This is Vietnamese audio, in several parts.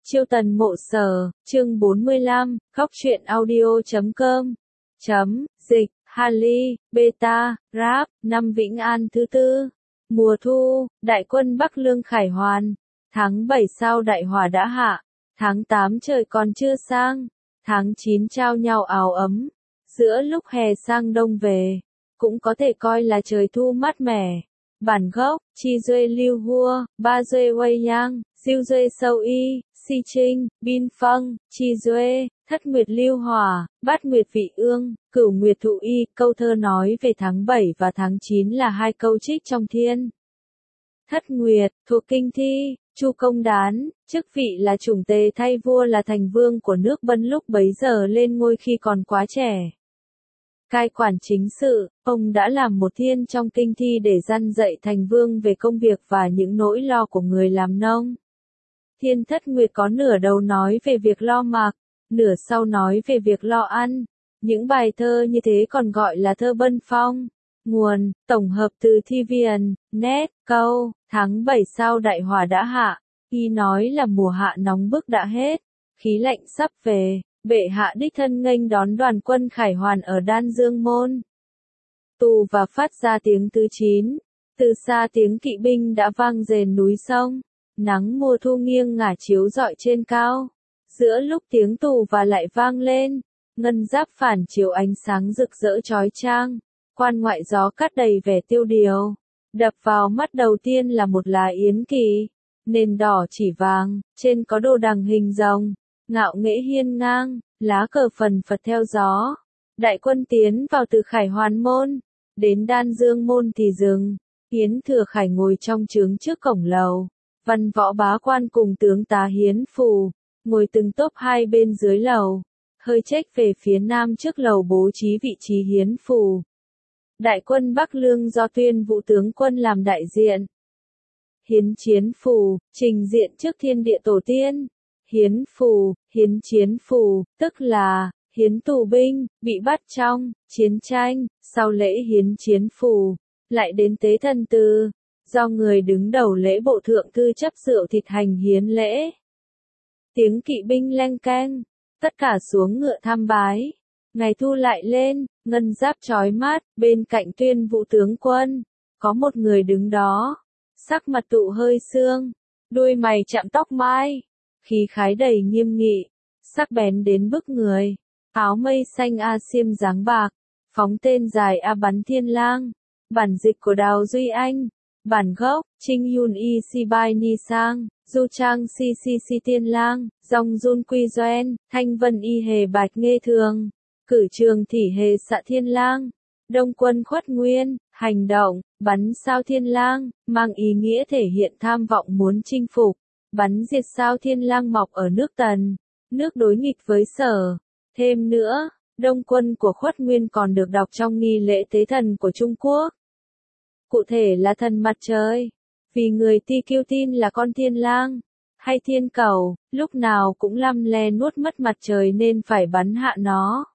Chiêu tần mộ sở, chương 45, khóc chuyện audio.com. Dịch, Harley, Beta, Rap, năm Vĩnh An thứ tư. Mùa thu, đại quân Bắc Lương khải hoàn. Tháng 7 sao đại hỏa đã hạ. Tháng 8 trời còn chưa sang. Tháng 9 trao nhau áo ấm. Giữa lúc hè sang đông về, cũng có thể coi là trời thu mát mẻ. Bản gốc, Chi Duê Lưu Hua, Ba Duê Wei Yang, Diêu Duê Sâu Y, Si Trinh, Bin Phong, Chi Duê, Thất Nguyệt Lưu Hỏa, Bát Nguyệt Vị Ương, Cửu Nguyệt Thụ Y. Câu thơ nói về tháng 7 và tháng 9 là hai câu trích trong Thiên Thất Nguyệt, thuộc kinh thi. Chu Công Đán, chức vị là chủng tề thay vua là thành vương của nước Bân lúc bấy giờ lên ngôi khi còn quá trẻ. Cai quản chính sự, ông đã làm một thiên trong kinh thi để răn dạy thành vương về công việc và những nỗi lo của người làm nông. Thiên Thất Nguyệt có nửa đầu nói về việc lo mặc, nửa sau nói về việc lo ăn. Những bài thơ như thế còn gọi là thơ Bân Phong. Nguồn, tổng hợp từ Thi Viền, Net, câu, tháng 7 sao đại hỏa đã hạ. Y nói là mùa hạ nóng bức đã hết, khí lạnh sắp về. Bệ hạ đích thân nghênh đón đoàn quân khải hoàn ở Đan Dương Môn. Tù và phát ra tiếng thứ 9. Từ xa tiếng kỵ binh đã vang rền núi sông. Nắng mùa thu nghiêng ngả chiếu rọi trên cao. Giữa lúc tiếng tù và lại vang lên, ngân giáp phản chiếu ánh sáng rực rỡ chói chang. Quan ngoại gió cắt đầy vẻ tiêu điều. Đập vào mắt đầu tiên là một lá yến kỳ. Nền đỏ chỉ vàng, trên có đồ đằng hình rồng. Ngạo nghễ hiên ngang, lá cờ phần phật theo gió. Đại quân tiến vào từ Khải Hoàn Môn. Đến Đan Dương Môn thì dừng. Hiến Thừa Khải ngồi trong trướng trước cổng lầu. Văn võ bá quan cùng tướng tá Hiến Phù, ngồi từng tốp hai bên dưới lầu. Hơi chếch về phía nam trước lầu bố trí vị trí Hiến Phù. Đại quân Bắc Lương do Tuyên Vũ tướng quân làm đại diện. Hiến Chiến Phù, trình diện trước thiên địa tổ tiên. Hiến Phù, hiến chiến phù, tức là, hiến tù binh, bị bắt trong, chiến tranh, sau lễ hiến chiến phù, lại đến tế thần tư, do người đứng đầu lễ bộ thượng thư chấp rượu thịt hành hiến lễ. Tiếng kỵ binh leng keng, tất cả xuống ngựa tham bái. Ngày thu lại lên, ngân giáp chói mát, bên cạnh Tuyên Vũ tướng quân, có một người đứng đó, sắc mặt tụ hơi sương, đuôi mày chạm tóc mai. Khí khái đầy nghiêm nghị, sắc bén đến bức người, áo mây xanh a xiêm dáng bạc, phóng tên dài a bắn thiên lang, bản dịch của Đào Duy Anh, bản gốc, Trinh Yun Y Si Bai Ni Sang, Du Trang Si Si Si Tiên Lang, Dòng Jun Quy Doen, Thanh Vân Y Hề Bạch Nghê Thường, Cử Trường Thỉ Hề Xạ Thiên Lang, Đông Quân Khuất Nguyên, hành động, bắn sao thiên lang, mang ý nghĩa thể hiện tham vọng muốn chinh phục. Bắn diệt sao thiên lang mọc ở nước Tần, nước đối nghịch với Sở. Thêm nữa, đông quân của Khuất Nguyên còn được đọc trong nghi lễ tế thần của Trung Quốc. Cụ thể là thần mặt trời, vì người Ti Kiêu tin là con thiên lang, hay thiên cầu, lúc nào cũng lăm le nuốt mất mặt trời nên phải bắn hạ nó.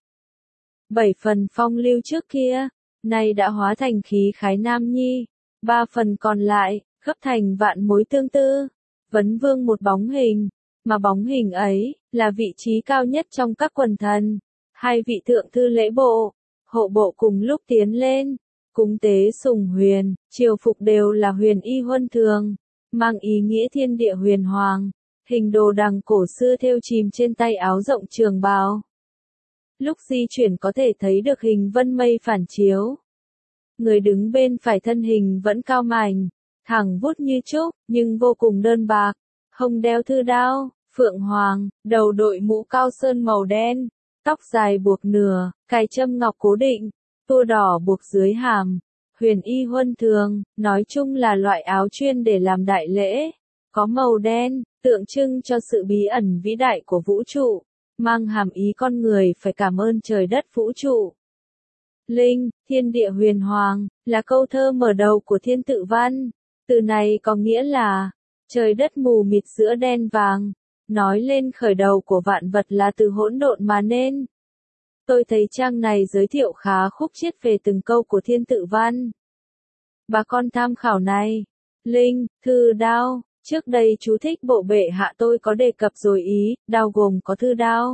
7 phần phong lưu trước kia, nay đã hóa thành khí khái nam nhi, 3 phần còn lại, gấp thành vạn mối tương tư. Vấn vương một bóng hình, mà bóng hình ấy, là vị trí cao nhất trong các quần thần. Hai vị thượng thư lễ bộ, hộ bộ cùng lúc tiến lên, cúng tế sùng huyền, triều phục đều là huyền y huân thường, mang ý nghĩa thiên địa huyền hoàng, hình đồ đằng cổ xưa thêu chìm trên tay áo rộng trường bào. Lúc di chuyển có thể thấy được hình vân mây phản chiếu. Người đứng bên phải thân hình vẫn cao mảnh, thẳng vút như trúc, nhưng vô cùng đơn bạc, hông đeo thư đao, phượng hoàng, đầu đội mũ cao sơn màu đen, tóc dài buộc nửa, cài châm ngọc cố định, tua đỏ buộc dưới hàm, huyền y huân thường, nói chung là loại áo chuyên để làm đại lễ, có màu đen, tượng trưng cho sự bí ẩn vĩ đại của vũ trụ, mang hàm ý con người phải cảm ơn trời đất vũ trụ. Linh, thiên địa huyền hoàng, là câu thơ mở đầu của Thiên Tự Văn. Từ này có nghĩa là, trời đất mù mịt giữa đen vàng, nói lên khởi đầu của vạn vật là từ hỗn độn mà nên. Tôi thấy trang này giới thiệu khá khúc chiết về từng câu của Thiên Tự Văn. Bà con tham khảo này, Linh, thư đao, Trước đây chú thích bộ bệ hạ tôi có đề cập rồi ý, đao gồm có thư đao,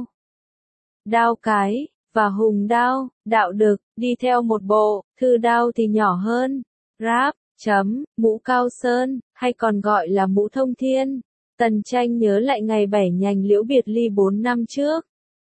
đao cái, và hùng đao, đạo đực, đi theo một bộ, thư đao thì nhỏ hơn. Ráp, mũ Cao Sơn, hay còn gọi là mũ Thông Thiên. Tần Tranh nhớ lại ngày 7 nhành liễu biệt ly 4 năm trước.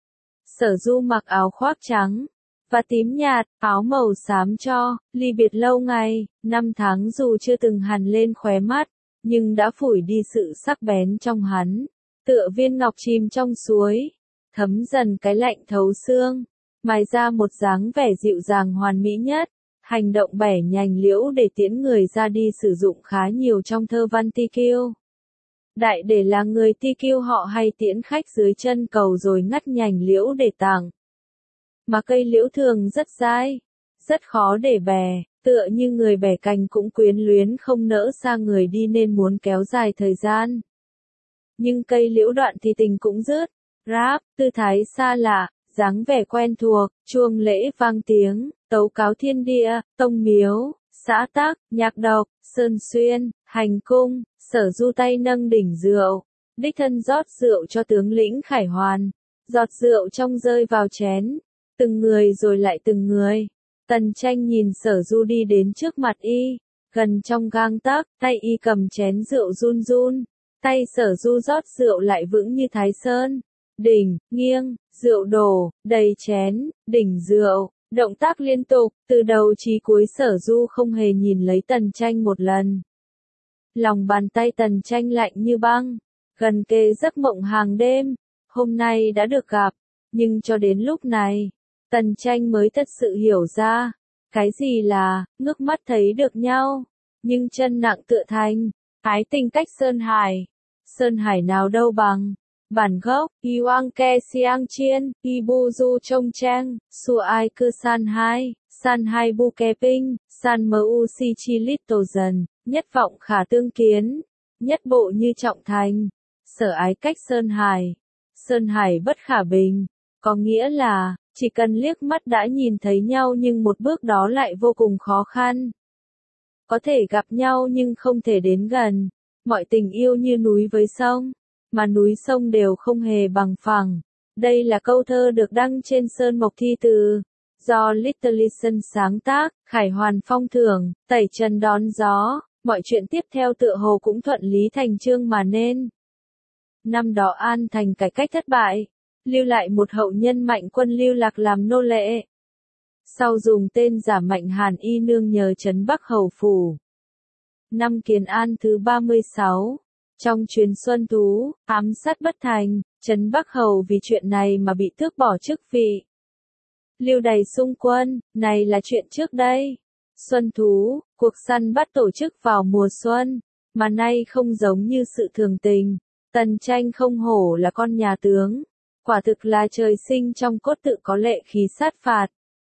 Sở Du mặc áo khoác trắng và tím nhạt, áo màu xám cho, ly biệt lâu ngày, 5 tháng dù chưa từng hằn lên khóe mắt, nhưng đã phủi đi sự sắc bén trong hắn, tựa viên ngọc chìm trong suối, thấm dần cái lạnh thấu xương, mài ra một dáng vẻ dịu dàng hoàn mỹ nhất. Hành động 7 nhành liễu để tiễn người ra đi sử dụng khá nhiều trong thơ văn Ti Kiêu. Đại để là người Ti Kiêu họ hay tiễn khách dưới chân cầu rồi ngắt nhành liễu để tặng. Mà cây liễu thường rất dai, rất khó để bẻ, tựa như người bẻ cành cũng quyến luyến không nỡ xa người đi nên muốn kéo dài thời gian. Nhưng cây liễu đoạn thì tình cũng dứt, ráp, tư thái xa lạ, dáng vẻ quen thuộc, chuông lễ vang tiếng, tấu cáo thiên địa, tông miếu, xã tắc, nhạc độc, sơn xuyên, hành cung, Sở Du tay nâng đỉnh rượu, đích thân rót rượu cho tướng lĩnh Khải Hoàn, giọt rượu trong rơi vào chén, từng người rồi lại từng người. Tần Tranh nhìn Sở Du đi đến trước mặt y, gần trong gang tấc, tay y cầm chén rượu run run, tay Sở Du rót rượu lại vững như Thái Sơn. Đỉnh, nghiêng, rượu đổ, đầy chén, đỉnh rượu, động tác liên tục, từ đầu chí cuối Sở Du không hề nhìn lấy Tần Tranh một lần. Lòng bàn tay Tần Tranh lạnh như băng, gần kề giấc mộng hàng đêm, hôm nay đã được gặp, nhưng cho đến lúc này, Tần Tranh mới thật sự hiểu ra, cái gì là, ngước mắt thấy được nhau, nhưng chân nặng tựa thành, ái tình cách Sơn Hải nào đâu bằng. Bản gốc, Yuang Ke Siang Chien, Ibuzu Chong Chang, Suai Cư San hai Bu Ke Ping, San Mu Si Chi Little Dần, nhất vọng khả tương kiến, nhất bộ như trọng thành, sở ái cách Sơn Hải bất khả bình, có nghĩa là, chỉ cần liếc mắt đã nhìn thấy nhau nhưng một bước đó lại vô cùng khó khăn. Có thể gặp nhau nhưng không thể đến gần, mọi tình yêu như núi với sông. Mà núi sông đều không hề bằng phẳng. Đây là câu thơ được đăng trên Sơn Mộc Thi Từ, do Littlison sáng tác, Khải Hoàn phong thưởng, tẩy trần đón gió, mọi chuyện tiếp theo tựa hồ cũng thuận lý thành chương mà nên. Năm đó An Thành cải cách thất bại, lưu lại một hậu nhân Mạnh Quân lưu lạc làm nô lệ. Sau dùng tên giả Mạnh Hàn y nương nhờ trấn Bắc Hầu Phủ. Năm Kiến An thứ 36. Trong chuyến xuân thú, ám sát bất thành, trấn Bắc Hầu vì chuyện này mà bị tước bỏ chức vị. Lưu đày xung quân, này là chuyện trước đây. Xuân thú, cuộc săn bắt tổ chức vào mùa xuân, mà nay không giống như sự thường tình. Tần Tranh không hổ là con nhà tướng, quả thực là trời sinh trong cốt tự có lệ khí sát phạt.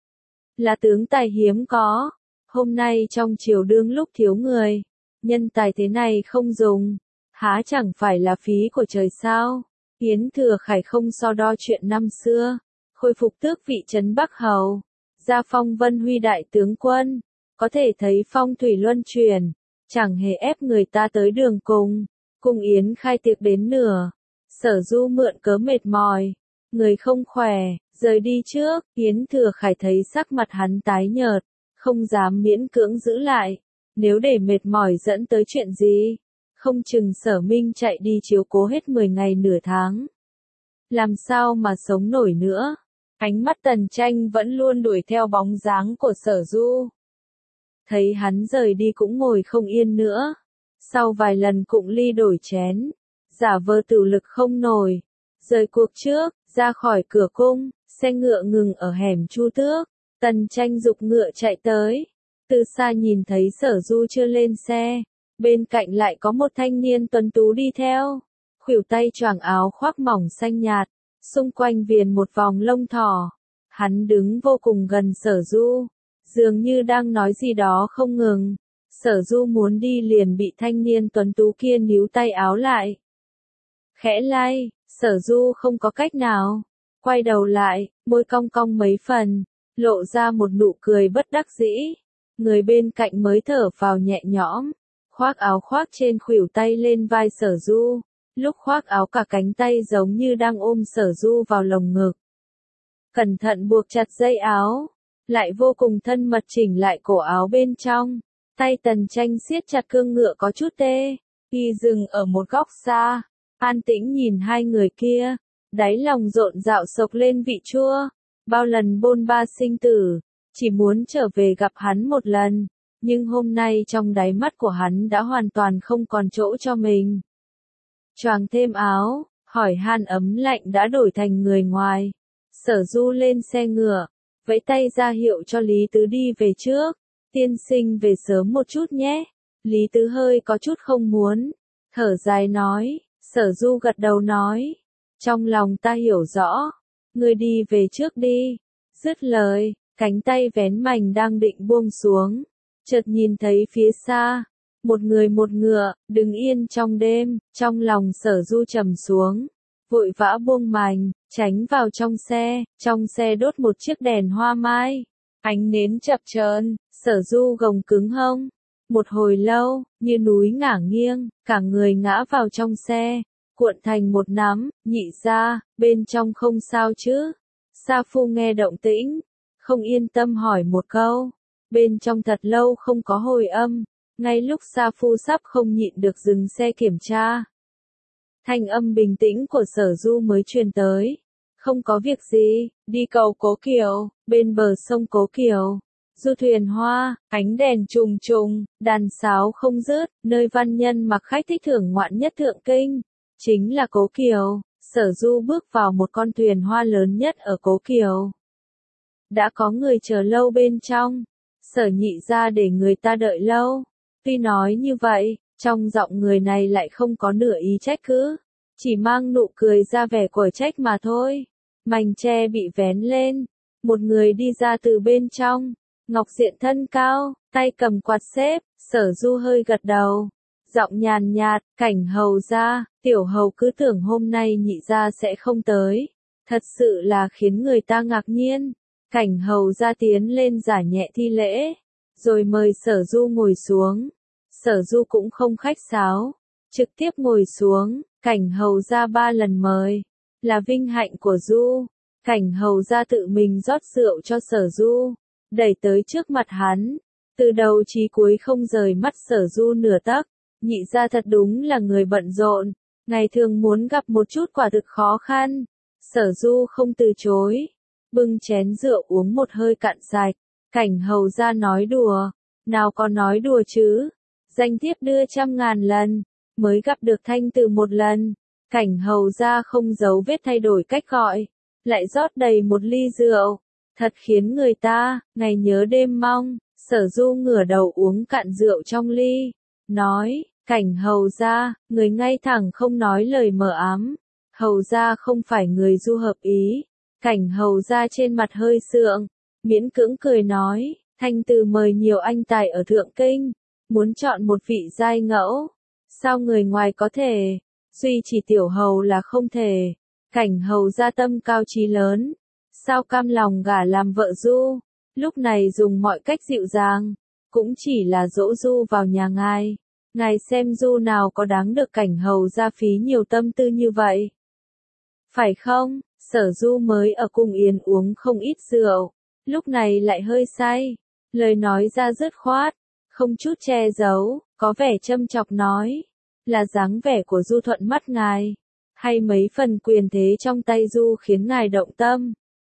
Là tướng tài hiếm có, hôm nay trong triều đương lúc thiếu người, nhân tài thế này không dùng. Há chẳng phải là phí của trời sao? Yến Thừa Khải không so đo chuyện năm xưa, khôi phục tước vị trấn Bắc Hầu, gia phong Vân Huy đại tướng quân, có thể thấy phong thủy luân chuyển, chẳng hề ép người ta tới đường cùng Yến khai tiệc đến nửa, Sở Du mượn cớ mệt mỏi, người không khỏe, rời đi trước, Yến Thừa Khải thấy sắc mặt hắn tái nhợt, không dám miễn cưỡng giữ lại, nếu để mệt mỏi dẫn tới chuyện gì. Không chừng Sở Minh chạy đi chiếu cố hết 10 ngày nửa tháng. Làm sao mà sống nổi nữa? Ánh mắt Tần Tranh vẫn luôn đuổi theo bóng dáng của Sở Du. Thấy hắn rời đi cũng ngồi không yên nữa. Sau vài lần cụng ly đổi chén, giả vờ tửu lực không nổi. Rời cuộc trước, ra khỏi cửa cung, xe ngựa ngừng ở hẻm Chu Tước. Tần Tranh giục ngựa chạy tới. Từ xa nhìn thấy Sở Du chưa lên xe. Bên cạnh lại có một thanh niên tuấn tú đi theo, khuỷu tay choàng áo khoác mỏng xanh nhạt, xung quanh viền một vòng lông thỏ. Hắn đứng vô cùng gần Sở Du, dường như đang nói gì đó không ngừng. Sở Du muốn đi liền bị thanh niên tuấn tú kia níu tay áo lại. Khẽ lay, Sở Du không có cách nào, quay đầu lại, môi cong cong mấy phần, lộ ra một nụ cười bất đắc dĩ. Người bên cạnh mới thở phào nhẹ nhõm. khoác áo khoác trên khuỷu tay lên vai Sở Du, lúc khoác áo cả cánh tay giống như đang ôm Sở Du vào lồng ngực. Cẩn thận buộc chặt dây áo, lại vô cùng thân mật chỉnh lại cổ áo bên trong. Tay Tần Tranh siết chặt cương ngựa có chút tê, y dừng ở một góc xa, an tĩnh nhìn hai người kia, đáy lòng rộn rạo sộc lên vị chua. Bao lần bôn ba sinh tử, chỉ muốn trở về gặp hắn một lần, nhưng hôm nay trong đáy mắt của hắn đã hoàn toàn không còn chỗ cho mình. Choàng thêm áo, hỏi han ấm lạnh đã đổi thành người ngoài. Sở Du lên xe ngựa, vẫy tay ra hiệu cho Lý Tứ đi về trước. Tiên sinh về sớm một chút nhé. Lý Tứ hơi có chút không muốn, thở dài nói. Sở Du gật đầu nói, trong lòng ta hiểu rõ, ngươi đi về trước đi. Dứt lời, cánh tay vén mành đang định buông xuống, chợt nhìn thấy phía xa, một người một ngựa, đứng yên trong đêm. Trong lòng Sở Du trầm xuống, vội vã buông mành, tránh vào trong xe đốt một chiếc đèn hoa mai, ánh nến chập chờn. Sở Du gồng cứng hông, một hồi lâu, như núi ngả nghiêng, cả người ngã vào trong xe, cuộn thành một nắm. Nhị gia, bên trong không sao chứ? Sa Phu nghe động tĩnh, không yên tâm hỏi một câu. Bên trong thật lâu không có hồi âm, ngay lúc Sa Phu sắp không nhịn được dừng xe kiểm tra, thanh âm bình tĩnh của Sở Du mới truyền tới. Không có việc gì, đi cầu Cố Kiều. Bên bờ sông Cố Kiều, du thuyền hoa, ánh đèn trùng trùng, đàn sáo không dứt, nơi văn nhân mặc khách thích thưởng ngoạn nhất Thượng Kinh, chính là Cố Kiều. Sở Du bước vào một con thuyền hoa lớn nhất ở Cố Kiều. Đã có người chờ lâu bên trong, Sở nhị gia để người ta đợi lâu. Tuy nói như vậy, trong giọng người này lại không có nửa ý trách cứ, chỉ mang nụ cười ra vẻ quở trách mà thôi. Mành tre bị vén lên, một người đi ra từ bên trong, ngọc diện thân cao, tay cầm quạt xếp. Sở Du hơi gật đầu, giọng nhàn nhạt, Cảnh hầu gia, tiểu hầu cứ tưởng hôm nay nhị gia sẽ không tới, thật sự là khiến người ta ngạc nhiên. Cảnh hầu gia tiến lên giả nhẹ thi lễ, rồi mời Sở Du ngồi xuống. Sở Du cũng không khách sáo, trực tiếp ngồi xuống. Cảnh hầu gia 3 lần mời, là vinh hạnh của Du. Cảnh hầu gia tự mình rót rượu cho Sở Du, đẩy tới trước mặt hắn, từ đầu chí cuối không rời mắt Sở Du nửa tấc. Nhị gia thật đúng là người bận rộn, ngày thường muốn gặp một chút quả thực khó khăn. Sở Du không từ chối, bưng chén rượu uống một hơi cạn sạch. Cảnh hầu gia nói đùa, nào có nói đùa chứ, danh thiếp đưa 100.000 lần, mới gặp được Thanh Từ một lần. Cảnh hầu gia không giấu vết thay đổi cách gọi, lại rót đầy một ly rượu, thật khiến người ta ngày nhớ đêm mong. Sở Du ngửa đầu uống cạn rượu trong ly, nói, Cảnh hầu gia, người ngay thẳng không nói lời mờ ám, hầu gia không phải người Du hợp ý. Cảnh hầu gia trên mặt hơi sượng, miễn cưỡng cười nói, Thanh Từ mời nhiều anh tài ở Thượng Kinh, muốn chọn một vị giai ngẫu, sao người ngoài có thể, duy chỉ tiểu hầu là không thể. Cảnh hầu gia tâm cao chí lớn, sao cam lòng gả làm vợ Du, lúc này dùng mọi cách dịu dàng, cũng chỉ là dỗ Du vào nhà ngài. Ngài xem Du nào có đáng được cảnh hầu gia phí nhiều tâm tư như vậy, phải không? Sở Du mới ở cung yến uống không ít rượu, lúc này lại hơi say, lời nói ra dứt khoát, không chút che giấu, có vẻ châm chọc nói, là dáng vẻ của Du thuận mắt ngài, hay mấy phần quyền thế trong tay Du khiến ngài động tâm?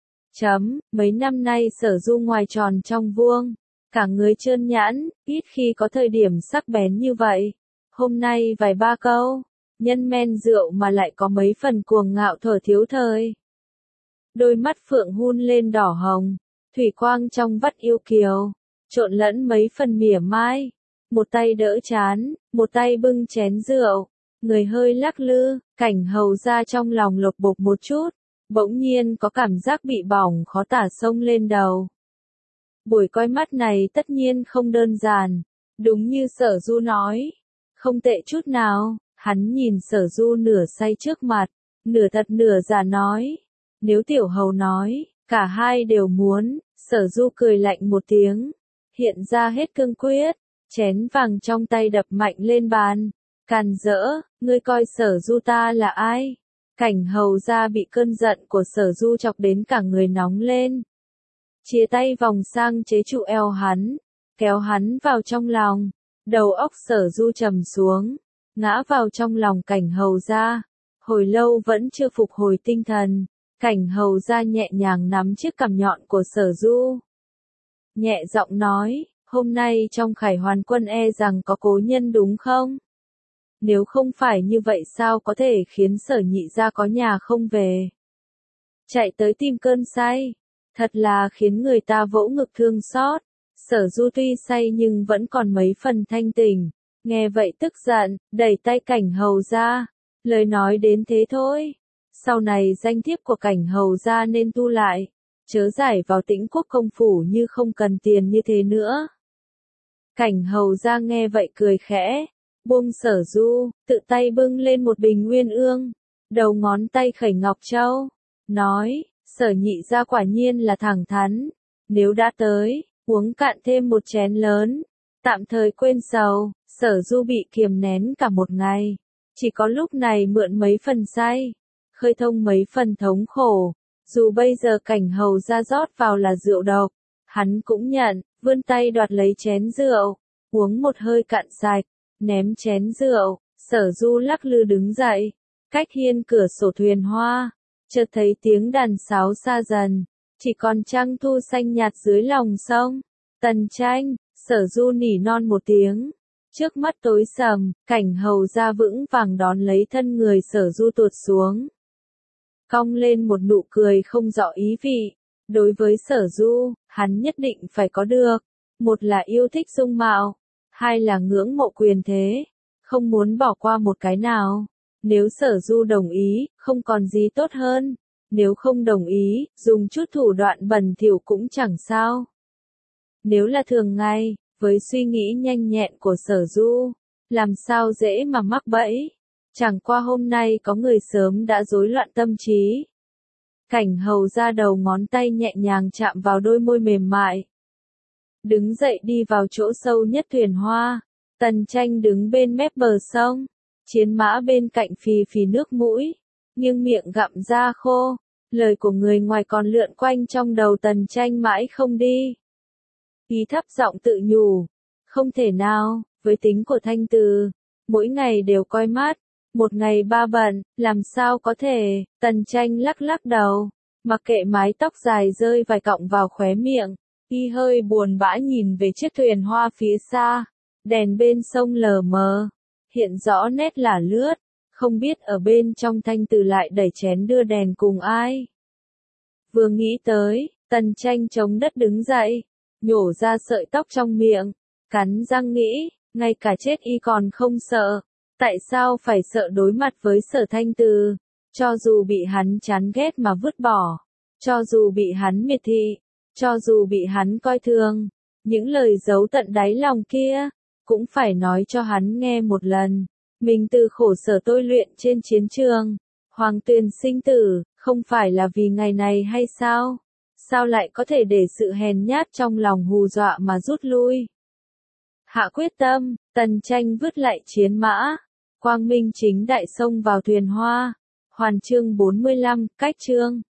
Mấy năm nay Sở Du ngoài tròn trong vuông, cả người trơn nhẵn, ít khi có thời điểm sắc bén như vậy. Hôm nay vài ba câu, nhân men rượu mà lại có mấy phần cuồng ngạo thở thiếu thời. Đôi mắt phượng hun lên đỏ hồng, thủy quang trong vắt yêu kiều, trộn lẫn mấy phần mỉa mai. Một tay đỡ trán, một tay bưng chén rượu, người hơi lắc lư. Cảnh hầu gia trong lòng lột bột một chút, bỗng nhiên có cảm giác bị bỏng khó tả xông lên đầu. Buổi coi mắt này tất nhiên không đơn giản, đúng như Sở Du nói, không tệ chút nào. Hắn nhìn Sở Du nửa say trước mặt, nửa thật nửa giả nói, nếu tiểu hầu nói, cả hai đều muốn. Sở Du cười lạnh một tiếng, hiện ra hết cương quyết, chén vàng trong tay đập mạnh lên bàn, càn rỡ, ngươi coi Sở Du ta là ai? Cảnh Hầu gia bị cơn giận của Sở Du chọc đến cả người nóng lên. Chia tay vòng sang chế trụ eo hắn, kéo hắn vào trong lòng, đầu óc Sở Du trầm xuống, ngã vào trong lòng Cảnh Hầu gia, hồi lâu vẫn chưa phục hồi tinh thần. Cảnh Hầu gia nhẹ nhàng nắm chiếc cằm nhọn của Sở Du, nhẹ giọng nói, hôm nay trong Khải Hoàn quân e rằng có cố nhân đúng không? Nếu không phải như vậy sao có thể khiến Sở nhị gia có nhà không về? Chạy tới tìm cơn say, thật là khiến người ta vỗ ngực thương xót. Sở Du tuy say nhưng vẫn còn mấy phần thanh tỉnh, nghe vậy tức giận, đẩy tay Cảnh Hầu gia, lời nói đến thế thôi. Sau này danh thiếp của Cảnh Hầu gia nên tu lại, chớ giải vào Tĩnh Quốc công phủ như không cần tiền như thế nữa. Cảnh Hầu gia nghe vậy cười khẽ, buông Sở Du, tự tay bưng lên một bình nguyên ương, đầu ngón tay khẩy ngọc châu, nói, Sở nhị gia quả nhiên là thẳng thắn, nếu đã tới, uống cạn thêm một chén lớn, tạm thời quên sầu. Sở Du bị kiềm nén cả một ngày, chỉ có lúc này mượn mấy phần say, khơi thông mấy phần thống khổ. Dù bây giờ Cảnh Hầu gia rót vào là rượu độc, hắn cũng nhận, vươn tay đoạt lấy chén rượu, uống một hơi cạn sạch, ném chén rượu. Sở Du lắc lư đứng dậy, cách hiên cửa sổ thuyền hoa, chợt thấy tiếng đàn sáo xa dần, chỉ còn trăng thu xanh nhạt dưới lòng sông. Tần Tranh, Sở Du nỉ non một tiếng, trước mắt tối sầm, Cảnh Hầu gia vững vàng đón lấy thân người Sở Du tuột xuống, cong lên một nụ cười không rõ ý vị. Đối với Sở Du, hắn nhất định phải có được, một là yêu thích dung mạo, hai là ngưỡng mộ quyền thế, không muốn bỏ qua một cái nào. Nếu Sở Du đồng ý, không còn gì tốt hơn, nếu không đồng ý, dùng chút thủ đoạn bẩn thỉu cũng chẳng sao. Nếu là thường ngày, với suy nghĩ nhanh nhẹn của Sở Du, làm sao dễ mà mắc bẫy. Chẳng qua hôm nay có người sớm đã rối loạn tâm trí. Cảnh Hầu gia đầu ngón tay nhẹ nhàng chạm vào đôi môi mềm mại, đứng dậy đi vào chỗ sâu nhất thuyền hoa. Tần Tranh đứng bên mép bờ sông, chiến mã bên cạnh phì phì nước mũi, nhưng miệng gặm da khô. Lời của người ngoài còn lượn quanh trong đầu Tần Tranh mãi không đi. Ý thấp giọng tự nhủ, không thể nào, với tính của Thanh Từ, mỗi ngày đều coi mắt, một ngày ba bận, làm sao có thể. Tần Tranh lắc lắc đầu, mặc kệ mái tóc dài rơi vài cọng vào khóe miệng, y hơi buồn bã nhìn về chiếc thuyền hoa phía xa, đèn bên sông lờ mờ, hiện rõ nét là lướt, không biết ở bên trong Thanh Từ lại đẩy chén đưa đèn cùng ai. Vừa nghĩ tới, Tần Tranh chống đất đứng dậy, nhổ ra sợi tóc trong miệng, cắn răng nghĩ, ngay cả chết y còn không sợ, tại sao phải sợ đối mặt với Sở Thanh Từ? Cho dù bị hắn chán ghét mà vứt bỏ, cho dù bị hắn miệt thị, cho dù bị hắn coi thường, những lời giấu tận đáy lòng kia, cũng phải nói cho hắn nghe một lần. Mình từ khổ sở tôi luyện trên chiến trường, hoàng tuyền sinh tử, không phải là vì ngày này hay sao? Sao lại có thể để sự hèn nhát trong lòng hù dọa mà rút lui? Hạ quyết tâm, Tần Tranh vứt lại chiến mã, quang minh chính đại xông vào thuyền hoa. Hoàn chương 45, cách chương